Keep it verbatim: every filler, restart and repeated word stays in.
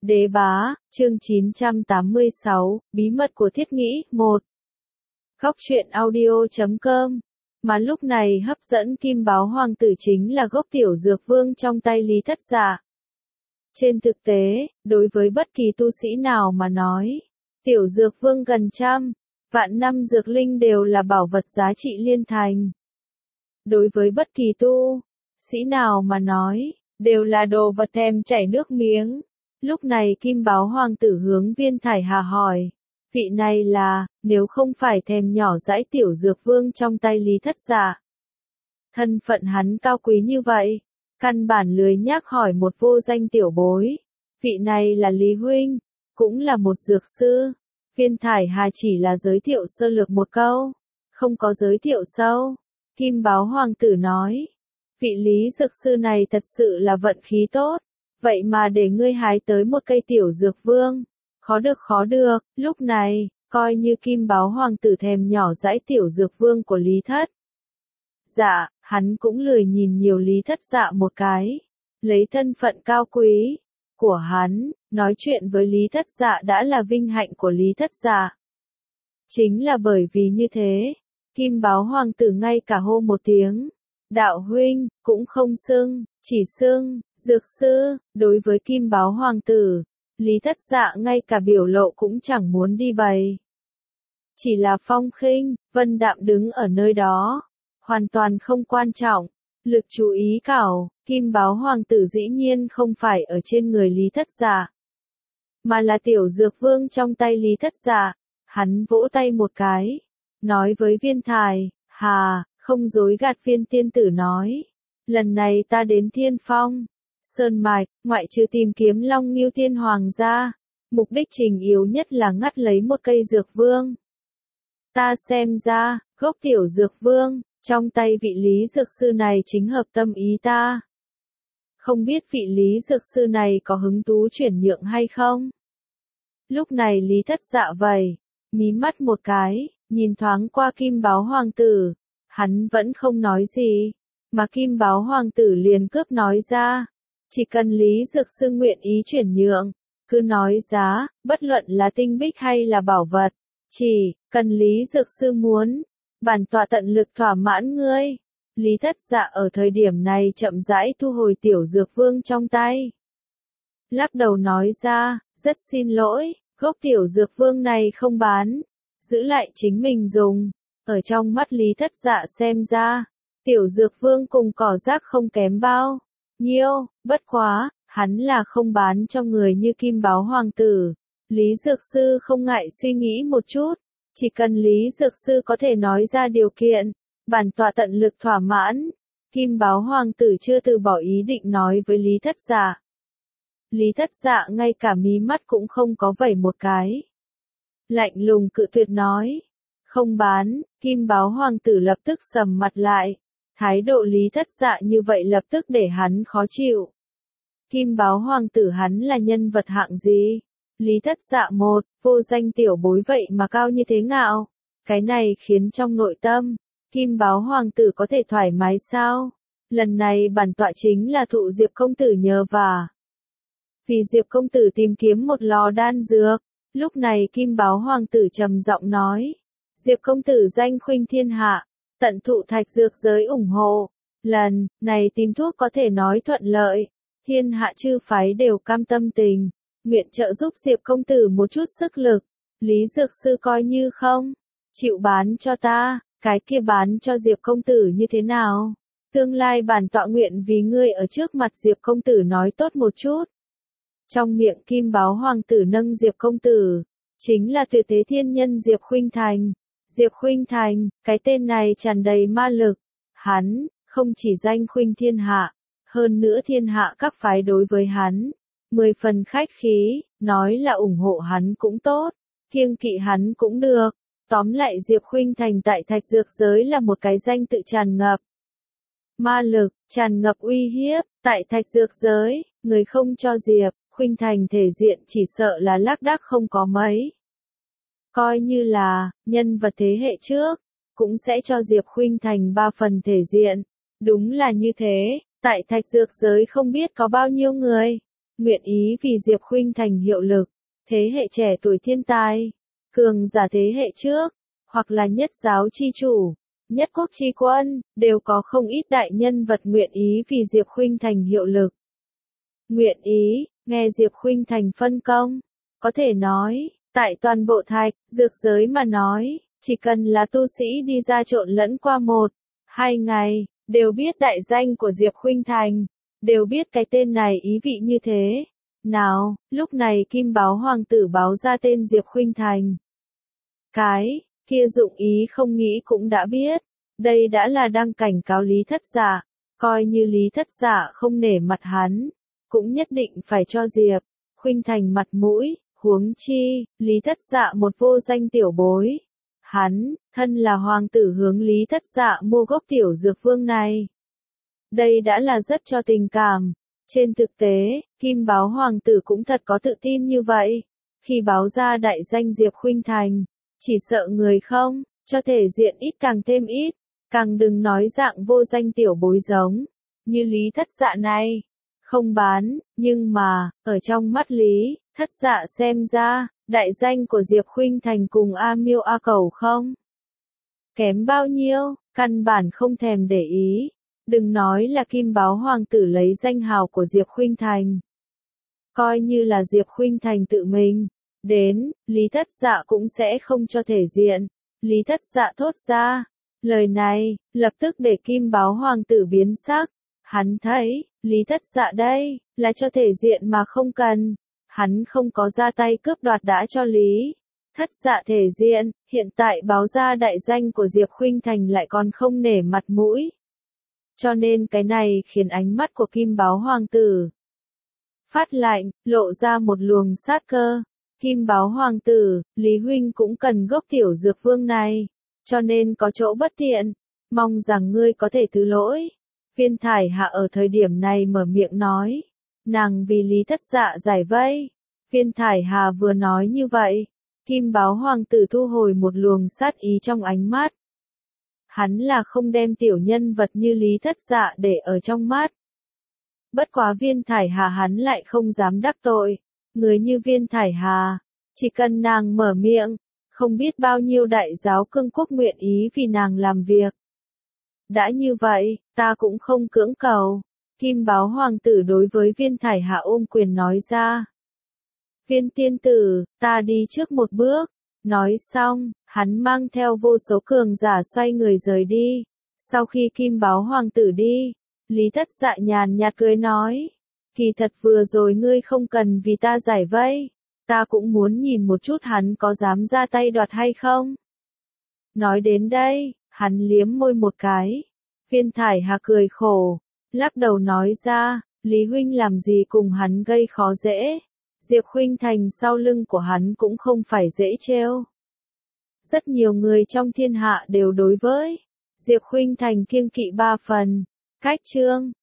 Đế bá, chương chín trăm tám mươi sáu, bí mật của thiết nghĩ, một. Góc truyện audio chấm com. Mà lúc này hấp dẫn Kim Báo Hoàng tử chính là gốc tiểu dược vương trong tay Lý Thất Dạ. Trên thực tế, đối với bất kỳ tu sĩ nào mà nói, tiểu dược vương gần trăm, vạn năm dược linh đều là bảo vật giá trị liên thành. Đối với bất kỳ tu sĩ nào mà nói, đều là đồ vật thèm chảy nước miếng. Lúc này Kim Báo Hoàng tử hướng Viên Thải Hà hỏi, vị này là, nếu không phải thèm nhỏ dãi tiểu dược vương trong tay Lý Thất Dạ. Thân phận hắn cao quý như vậy, căn bản lười nhác hỏi một vô danh tiểu bối. Vị này là Lý Huynh, cũng là một dược sư. Viên Thải Hà chỉ là giới thiệu sơ lược một câu, không có giới thiệu sâu. Kim Báo Hoàng tử nói, vị Lý dược sư này thật sự là vận khí tốt. Vậy mà để ngươi hái tới một cây tiểu dược vương, khó được khó được, lúc này, coi như Kim Báo Hoàng tử thèm nhỏ dãi tiểu dược vương của Lý Thất Dạ, hắn cũng lười nhìn nhiều Lý Thất Dạ một cái, lấy thân phận cao quý của hắn, nói chuyện với Lý Thất Dạ đã là vinh hạnh của Lý Thất Dạ. Chính là bởi vì như thế, Kim Báo Hoàng tử ngay cả hô một tiếng, đạo huynh, cũng không xưng, chỉ xưng dược sư. Đối với Kim Báo Hoàng tử, Lý Thất Dạ ngay cả biểu lộ cũng chẳng muốn đi bày. Chỉ là phong khinh, vân đạm đứng ở nơi đó, hoàn toàn không quan trọng. Lực chú ý cảo, Kim Báo Hoàng tử dĩ nhiên không phải ở trên người Lý Thất Dạ, mà là tiểu dược vương trong tay Lý Thất Dạ. Hắn vỗ tay một cái, nói với Viên Thải Hà, không dối gạt Viên tiên tử nói, lần này ta đến Thiên Phong Sơn Mạch, ngoại trừ tìm kiếm Long Ngưu Tiên Hoàng ra, mục đích trình yếu nhất là ngắt lấy một cây dược vương. Ta xem ra, gốc tiểu dược vương, trong tay vị Lý dược sư này chính hợp tâm ý ta. Không biết vị Lý dược sư này có hứng thú chuyển nhượng hay không? Lúc này Lý Thất Dạ vầy, mí mắt một cái, nhìn thoáng qua Kim Báo Hoàng tử, hắn vẫn không nói gì, mà Kim Báo Hoàng tử liền cướp nói ra. Chỉ cần Lý dược sư nguyện ý chuyển nhượng, cứ nói giá, bất luận là tinh bích hay là bảo vật, chỉ cần Lý dược sư muốn, bản tọa tận lực thỏa mãn ngươi. Lý Thất Dạ ở thời điểm này chậm rãi thu hồi tiểu dược vương trong tay. Lắc đầu nói ra, rất xin lỗi, gốc tiểu dược vương này không bán, giữ lại chính mình dùng. Ở trong mắt Lý Thất Dạ xem ra, tiểu dược vương cùng cỏ rác không kém bao nhiêu, bất quá, hắn là không bán cho người như Kim Báo Hoàng tử. Lý dược sư không ngại suy nghĩ một chút, chỉ cần Lý dược sư có thể nói ra điều kiện, bản tọa tận lực thỏa mãn. Kim Báo Hoàng tử chưa từ bỏ ý định nói với Lý Thất Dạ. Lý Thất Dạ ngay cả mí mắt cũng không có vẩy một cái, lạnh lùng cự tuyệt nói, không bán. Kim Báo Hoàng tử lập tức sầm mặt lại. Thái độ Lý Thất Dạ như vậy lập tức để hắn khó chịu. Kim Báo Hoàng tử hắn là nhân vật hạng gì? Lý Thất Dạ một, vô danh tiểu bối vậy mà cao như thế ngạo. Cái này khiến trong nội tâm, Kim Báo Hoàng tử có thể thoải mái sao? Lần này bản tọa chính là thụ Diệp công tử nhờ vả. Vì Diệp công tử tìm kiếm một lò đan dược. Lúc này Kim Báo Hoàng tử trầm giọng nói, Diệp công tử danh khuynh thiên hạ, tận thụ thạch dược giới ủng hộ. Lần này tìm thuốc có thể nói thuận lợi, thiên hạ chư phái đều cam tâm tình, nguyện trợ giúp Diệp công tử một chút sức lực. Lý dược sư coi như không chịu bán cho ta, cái kia bán cho Diệp công tử như thế nào? Tương lai bản tọa nguyện vì ngươi ở trước mặt Diệp công tử nói tốt một chút. Trong miệng Kim Báo Hoàng tử nâng Diệp công tử, chính là tuyệt thế thiên nhân Diệp Khuynh Thành. Diệp Khuynh Thành, cái tên này tràn đầy ma lực. Hắn, không chỉ danh khuynh thiên hạ, hơn nữa thiên hạ các phái đối với hắn, mười phần khách khí, nói là ủng hộ hắn cũng tốt, kiêng kỵ hắn cũng được. Tóm lại Diệp Khuynh Thành tại thạch dược giới là một cái danh tự tràn ngập ma lực, tràn ngập uy hiếp. Tại thạch dược giới, người không cho Diệp Khuynh Thành thể diện chỉ sợ là lác đác không có mấy. Coi như là nhân vật thế hệ trước, cũng sẽ cho Diệp Khuynh Thành ba phần thể diện. Đúng là như thế, tại thạch dược giới không biết có bao nhiêu người, nguyện ý vì Diệp Khuynh Thành hiệu lực, thế hệ trẻ tuổi thiên tài, cường giả thế hệ trước, hoặc là nhất giáo chi chủ, nhất quốc chi quân, đều có không ít đại nhân vật nguyện ý vì Diệp Khuynh Thành hiệu lực. Nguyện ý, nghe Diệp Khuynh Thành phân công, có thể nói, tại toàn bộ thạch, dược giới mà nói, chỉ cần là tu sĩ đi ra trộn lẫn qua một, hai ngày, đều biết đại danh của Diệp Khuynh Thành, đều biết cái tên này ý vị như thế. Nào, lúc này Kim Báo Hoàng tử báo ra tên Diệp Khuynh Thành. Cái, kia dụng ý không nghĩ cũng đã biết, đây đã là đang cảnh cáo Lý Thất Dạ, coi như Lý Thất Dạ không nể mặt hắn, cũng nhất định phải cho Diệp Khuynh Thành mặt mũi, huống chi, Lý Thất Dạ một vô danh tiểu bối. Hắn, thân là hoàng tử hướng Lý Thất Dạ mua gốc tiểu dược vương này. Đây đã là rất cho tình cảm. Trên thực tế, Kim Báo Hoàng tử cũng thật có tự tin như vậy. Khi báo ra đại danh Diệp Khuynh Thành, chỉ sợ người không, cho thể diện ít càng thêm ít, càng đừng nói dạng vô danh tiểu bối giống, như Lý Thất Dạ này. Không bán, nhưng mà, ở trong mắt Lý Thất Dạ xem ra, đại danh của Diệp Khuynh Thành cùng A Miêu A Cẩu không kém bao nhiêu, căn bản không thèm để ý. Đừng nói là Kim Báo Hoàng tử lấy danh hào của Diệp Khuynh Thành. Coi như là Diệp Khuynh Thành tự mình đến, Lý Thất Dạ cũng sẽ không cho thể diện. Lý Thất Dạ thốt ra, lời này, lập tức để Kim Báo Hoàng tử biến sắc. Hắn thấy, Lý Thất Dạ đây, là cho thể diện mà không cần. Hắn không có ra tay cướp đoạt đã cho Lý Thất Dạ thể diện, hiện tại báo ra đại danh của Diệp Khuynh Thành lại còn không nể mặt mũi. Cho nên cái này khiến ánh mắt của Kim Báo Hoàng tử phát lạnh, lộ ra một luồng sát cơ. Kim Báo Hoàng tử, Lý huynh cũng cần gốc tiểu dược vương này, cho nên có chỗ bất tiện, mong rằng ngươi có thể thứ lỗi. Viên Thải Hạ ở thời điểm này mở miệng nói, nàng vì Lý Thất Dạ giải vây. Viên Thải Hà vừa nói như vậy, Kim Báo Hoàng tử thu hồi một luồng sát ý trong ánh mắt. Hắn là không đem tiểu nhân vật như Lý Thất Dạ để ở trong mắt. Bất quá Viên Thải Hà hắn lại không dám đắc tội. Người như Viên Thải Hà, chỉ cần nàng mở miệng, không biết bao nhiêu đại giáo cương quốc nguyện ý vì nàng làm việc. Đã như vậy, ta cũng không cưỡng cầu. Kim Báo Hoàng tử đối với Viên Thải Hà ôm quyền nói ra. Viên tiên tử, ta đi trước một bước. Nói xong, hắn mang theo vô số cường giả xoay người rời đi. Sau khi Kim Báo Hoàng tử đi, Lý Thất Dạ nhàn nhạt cười nói, kỳ thật vừa rồi ngươi không cần vì ta giải vây, ta cũng muốn nhìn một chút hắn có dám ra tay đoạt hay không. Nói đến đây, hắn liếm môi một cái. Viên Thải Hà cười khổ, lắc đầu nói ra, Lý huynh làm gì cùng hắn gây khó dễ. Diệp Khuynh Thành sau lưng của hắn cũng không phải dễ trêu. Rất nhiều người trong thiên hạ đều đối với Diệp Khuynh Thành kiêng kỵ ba phần. Cách chương